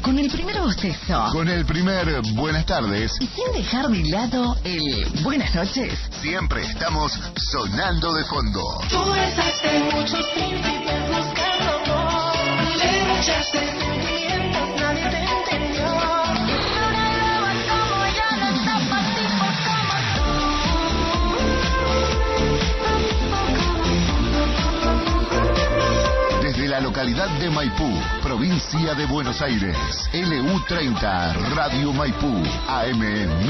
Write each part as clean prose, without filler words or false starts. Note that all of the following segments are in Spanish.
con el primer bostezo, con el primer buenas tardes y sin dejar de lado el buenas noches, siempre estamos sonando de fondo. Tú besaste muchos principios buscando amor, le echaste sentimientos, nadie te entendió. Desde la localidad de Maipú, provincia de Buenos Aires, LU30, Radio Maipú, AM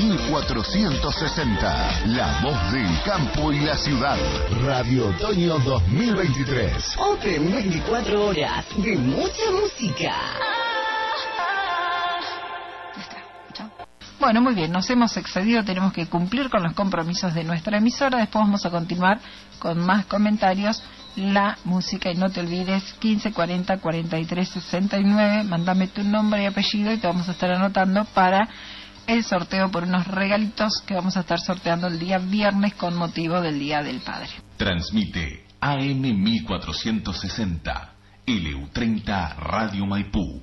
1460, la voz del campo y la ciudad. Radio Otoño 2023. Open 24 horas de mucha música. Bueno, muy bien, nos hemos excedido, tenemos que cumplir con los compromisos de nuestra emisora. Después vamos a continuar con más comentarios, la música, y no te olvides, 1540 43 69, mándame tu nombre y apellido y te vamos a estar anotando para el sorteo por unos regalitos que vamos a estar sorteando el día viernes con motivo del Día del Padre. Transmite AM 1460, LU30 Radio Maipú.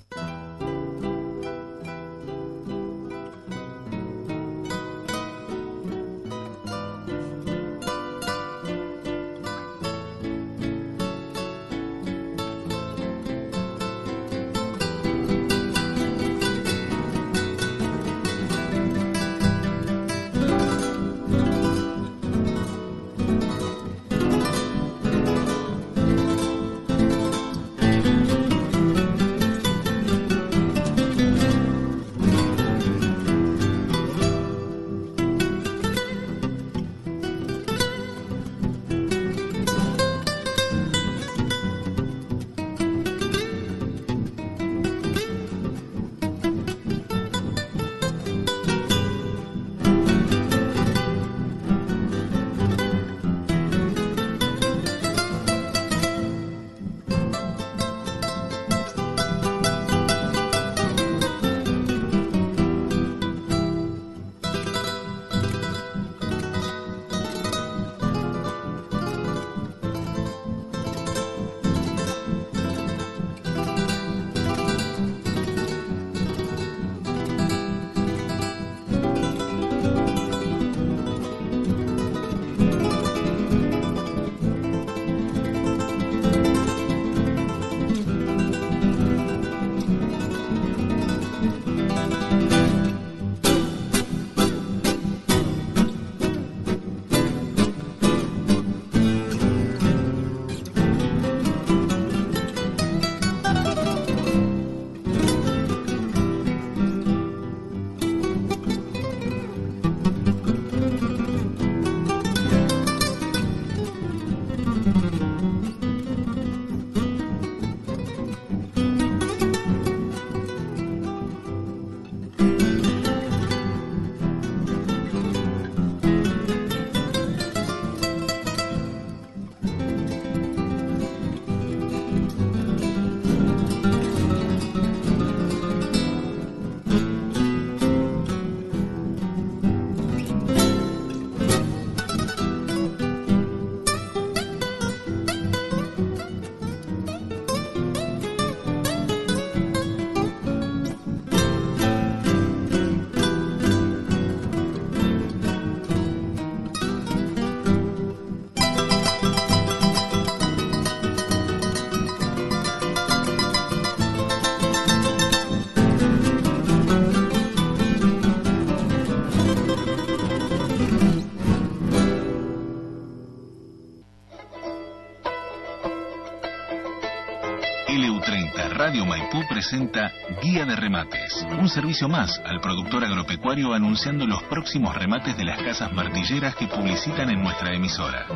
Radio Maipú presenta Guía de Remates, un servicio más al productor agropecuario anunciando los próximos remates de las casas martilleras que publicitan en nuestra emisora.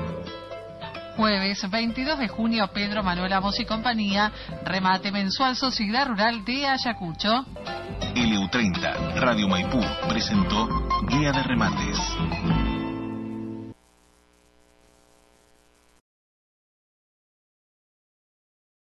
Jueves 22 de junio, Pedro Manuel Amos y compañía, remate mensual Sociedad Rural de Ayacucho. LU30, Radio Maipú, presentó Guía de Remates.